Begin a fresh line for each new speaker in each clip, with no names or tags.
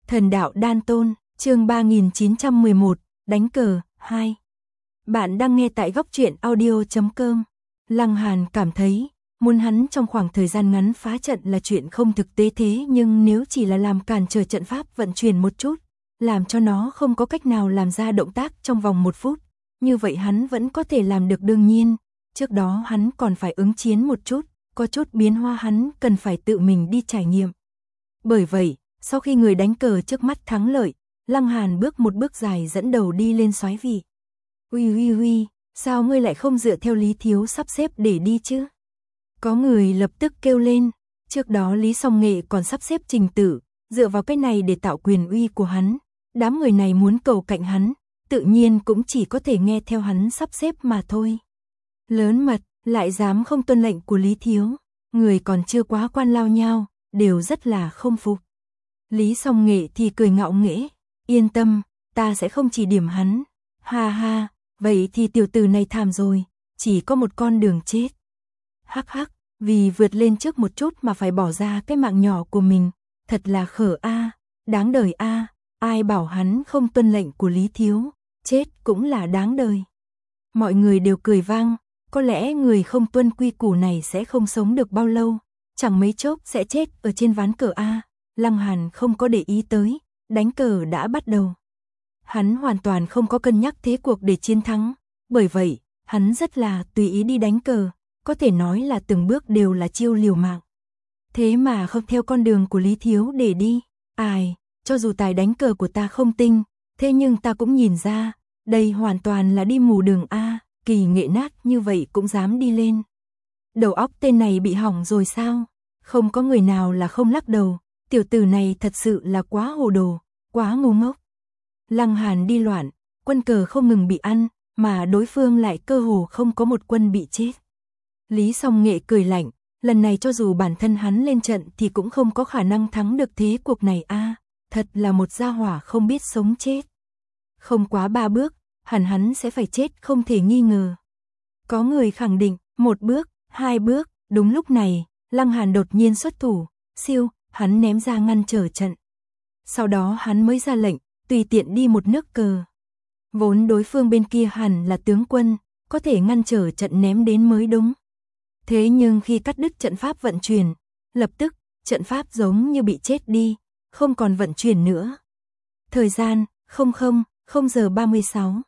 Thần đạo đan tôn, chương 3911, đánh cờ, 2. Bạn đang nghe tại góc truyện audio.com. Lăng Hàn cảm thấy, muốn hắn trong khoảng thời gian ngắn phá trận là chuyện không thực tế, thế nhưng nếu chỉ là làm cản trở trận pháp vận chuyển một chút, làm cho nó không có cách nào làm ra động tác trong vòng 1 phút, như vậy hắn vẫn có thể làm được. Đương nhiên, trước đó hắn còn phải ứng chiến một chút, có chút biến hóa hắn cần phải tự mình đi trải nghiệm. Bởi vậy, sau khi người đánh cờ trước mắt thắng lợi, Lăng Hàn bước một bước dài dẫn đầu đi lên soái vị. Uy, sao ngươi lại không dựa theo Lý Thiếu sắp xếp để đi chứ? Có người lập tức kêu lên, trước đó Lý Song Nghệ còn sắp xếp trình tự, dựa vào cái này để tạo quyền uy của hắn. Đám người này muốn cầu cạnh hắn, tự nhiên cũng chỉ có thể nghe theo hắn sắp xếp mà thôi. Lớn mật, lại dám không tuân lệnh của Lý Thiếu, người còn chưa quá quan lao nhau, đều rất là không phục. Lý Song Nghệ thì cười ngạo nghễ, yên tâm, ta sẽ không chỉ điểm hắn. Ha ha, vậy thì tiểu tử này thảm rồi, chỉ có một con đường chết. Hắc hắc, vì vượt lên trước một chút mà phải bỏ ra cái mạng nhỏ của mình, thật là khở a, đáng đời a, ai bảo hắn không tuân lệnh của Lý Thiếu, chết cũng là đáng đời. Mọi người đều cười vang, có lẽ người không tuân quy củ này sẽ không sống được bao lâu, chẳng mấy chốc sẽ chết ở trên ván cờ a. Lăng Hàn không có để ý tới, đánh cờ đã bắt đầu. Hắn hoàn toàn không có cân nhắc thế cuộc để chiến thắng, bởi vậy, hắn rất là tùy ý đi đánh cờ, có thể nói là từng bước đều là chiêu liều mạng. Thế mà không theo con đường của Lý Thiếu để đi, ai, cho dù tài đánh cờ của ta không tinh, thế nhưng ta cũng nhìn ra, đây hoàn toàn là đi mù đường a, kỳ nghệ nát như vậy cũng dám đi lên. Đầu óc tên này bị hỏng rồi sao? Không có người nào là không lắc đầu, tiểu tử này thật sự là quá hồ đồ, quá ngu ngốc. Lăng Hàn đi loạn, quân cờ không ngừng bị ăn, mà đối phương lại cơ hồ không có một quân bị chết. Lý Song Nghệ cười lạnh, lần này cho dù bản thân hắn lên trận thì cũng không có khả năng thắng được thế cuộc này a, thật là một gia hỏa không biết sống chết. Không quá 3 bước, hẳn hắn sẽ phải chết không thể nghi ngờ. Có người khẳng định, 1 bước, 2 bước, đúng lúc này, Lăng Hàn đột nhiên xuất thủ, siêu, hắn ném ra ngăn trở trận. Sau đó hắn mới ra lệnh, tùy tiện đi một nước cờ. Vốn đối phương bên kia hẳn là tướng quân, có thể ngăn trở trận ném đến mới đúng. Thế nhưng khi cắt đứt trận pháp vận chuyển, lập tức, trận pháp giống như bị chết đi, không còn vận chuyển nữa. Thời gian, 00:36.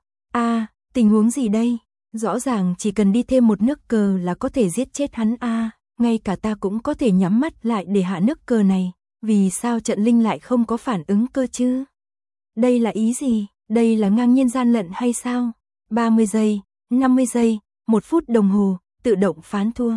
Tình huống gì đây? Rõ ràng chỉ cần đi thêm một nước cờ là có thể giết chết hắn a, ngay cả ta cũng có thể nhắm mắt lại để hạ nước cờ này, vì sao trận linh lại không có phản ứng cơ chứ? Đây là ý gì? Đây là ngang nhiên gian lận hay sao? 30 giây, 50 giây, 1 phút đồng hồ, tự động phán thua.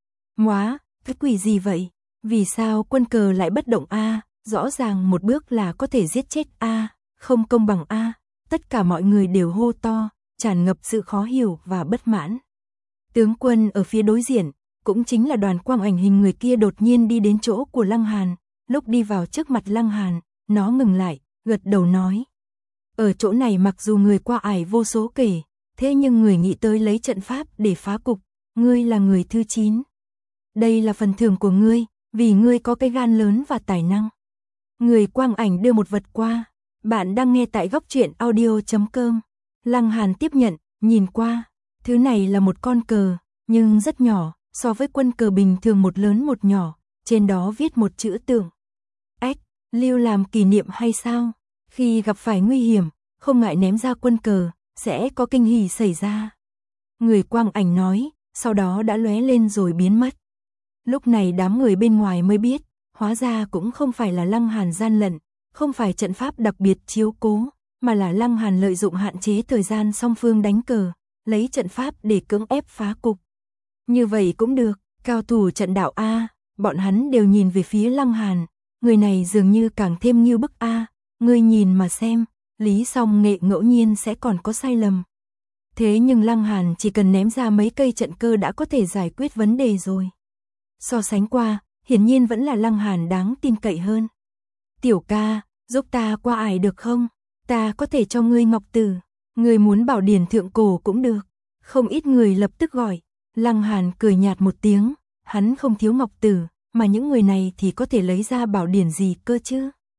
Móa, cái quỷ gì vậy? Vì sao quân cờ lại bất động a? Rõ ràng một bước là có thể giết chết a, không công bằng a. Tất cả mọi người đều hô to, tràn ngập sự khó hiểu và bất mãn. Tướng quân ở phía đối diện, cũng chính là Đoàn Quang Ảnh hình người kia đột nhiên đi đến chỗ của Lăng Hàn, lúc đi vào trước mặt Lăng Hàn, nó ngừng lại, gật đầu nói. Ở chỗ này mặc dù người qua ải vô số kể, thế nhưng người nghĩ tới lấy trận pháp để phá cục, ngươi là người thứ 9. Đây là phần thưởng của ngươi, vì ngươi có cái gan lớn và tài năng. Người Quang Ảnh đưa một vật qua, bạn đang nghe tại góc truyện audio.com. Lăng Hàn tiếp nhận, nhìn qua, thứ này là một con cờ, nhưng rất nhỏ, so với quân cờ bình thường một lớn một nhỏ, trên đó viết một chữ tượng. Ếch, lưu làm kỷ niệm hay sao? Khi gặp phải nguy hiểm, không ngại ném ra quân cờ, sẽ có kinh hỉ xảy ra. Người Quang Ảnh nói, sau đó đã lóe lên rồi biến mất. Lúc này đám người bên ngoài mới biết, hóa ra cũng không phải là Lăng Hàn gian lận, không phải trận pháp đặc biệt chiếu cố, mà là Lăng Hàn lợi dụng hạn chế thời gian song phương đánh cờ, lấy trận pháp để cưỡng ép phá cục. Như vậy cũng được, cao thủ trận đạo a, bọn hắn đều nhìn về phía Lăng Hàn, người này dường như càng thêm như bức a, ngươi nhìn mà xem, Lý Song Nghệ ngẫu nhiên sẽ còn có sai lầm. Thế nhưng Lăng Hàn chỉ cần ném ra mấy cây trận cơ đã có thể giải quyết vấn đề rồi. So sánh qua, hiển nhiên vẫn là Lăng Hàn đáng tin cậy hơn. Tiểu ca, giúp ta qua ải được không? Ta có thể cho ngươi ngọc tử, ngươi muốn bảo điển thượng cổ cũng được. Không ít người lập tức gọi. Lăng Hàn cười nhạt một tiếng, hắn không thiếu ngọc tử, mà những người này thì có thể lấy ra bảo điển gì cơ chứ?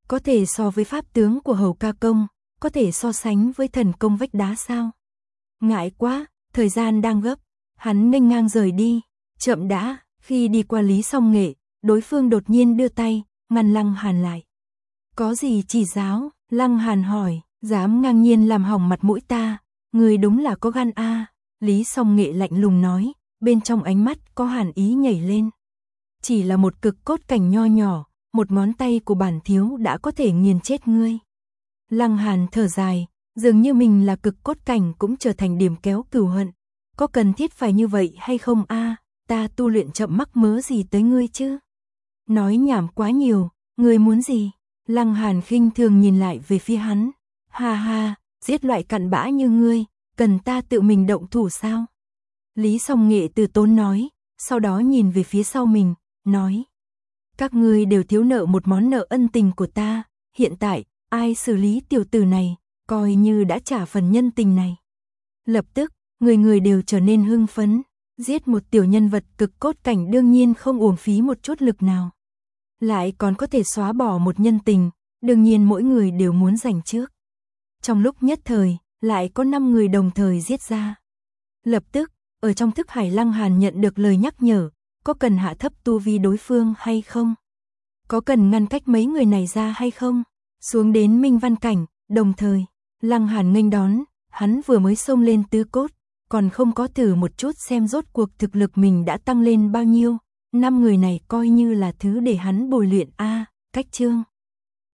Có thể so với pháp tướng của Hầu Ca Công, có thể so sánh với thần công vách đá sao? Ngại quá, thời gian đang gấp, hắn nghênh ngang rời đi. Chậm đã, khi đi qua Lý Song Nghệ, đối phương đột nhiên đưa tay, ngăn Lăng Hàn lại. Có gì chỉ giáo? Lăng Hàn hỏi, dám ngang nhiên làm hỏng mặt mũi ta, người đúng là có gan a. Lý Song Nghệ lạnh lùng nói, bên trong ánh mắt có hàn ý nhảy lên. Chỉ là một cực cốt cảnh nho nhỏ, một ngón tay của bản thiếu đã có thể nghiền chết ngươi. Lăng Hàn thở dài, dường như mình là cực cốt cảnh cũng trở thành điểm kéo cừu hận. Có cần thiết phải như vậy hay không a? Ta tu luyện chậm mắc mớ gì tới ngươi chứ? Nói nhảm quá nhiều, ngươi muốn gì? Lăng Hàn khinh thường nhìn lại về phía hắn. Ha ha, giết loại cặn bã như ngươi, cần ta tự mình động thủ sao? Lý Song Nghệ từ tốn nói, sau đó nhìn về phía sau mình, nói. Các ngươi đều thiếu nợ một món nợ ân tình của ta, hiện tại, ai xử lý tiểu tử này, coi như đã trả phần nhân tình này. Lập tức, người người đều trở nên hưng phấn, giết một tiểu nhân vật cực cốt cảnh đương nhiên không uổng phí một chút lực nào. Lại còn có thể xóa bỏ một nhân tình, đương nhiên mỗi người đều muốn giành trước. Trong lúc nhất thời, lại có 5 người đồng thời giết ra. Lập tức, ở trong thức hải Lăng Hàn nhận được lời nhắc nhở, có cần hạ thấp tu vi đối phương hay không? Có cần ngăn cách mấy người này ra hay không? Xuống đến Minh Văn cảnh, đồng thời, Lăng Hàn nghênh đón, hắn vừa mới xông lên tứ cốt, còn không có thử một chút xem rốt cuộc thực lực mình đã tăng lên bao nhiêu. 5 người này coi như là thứ để hắn bồi luyện a. Cách chương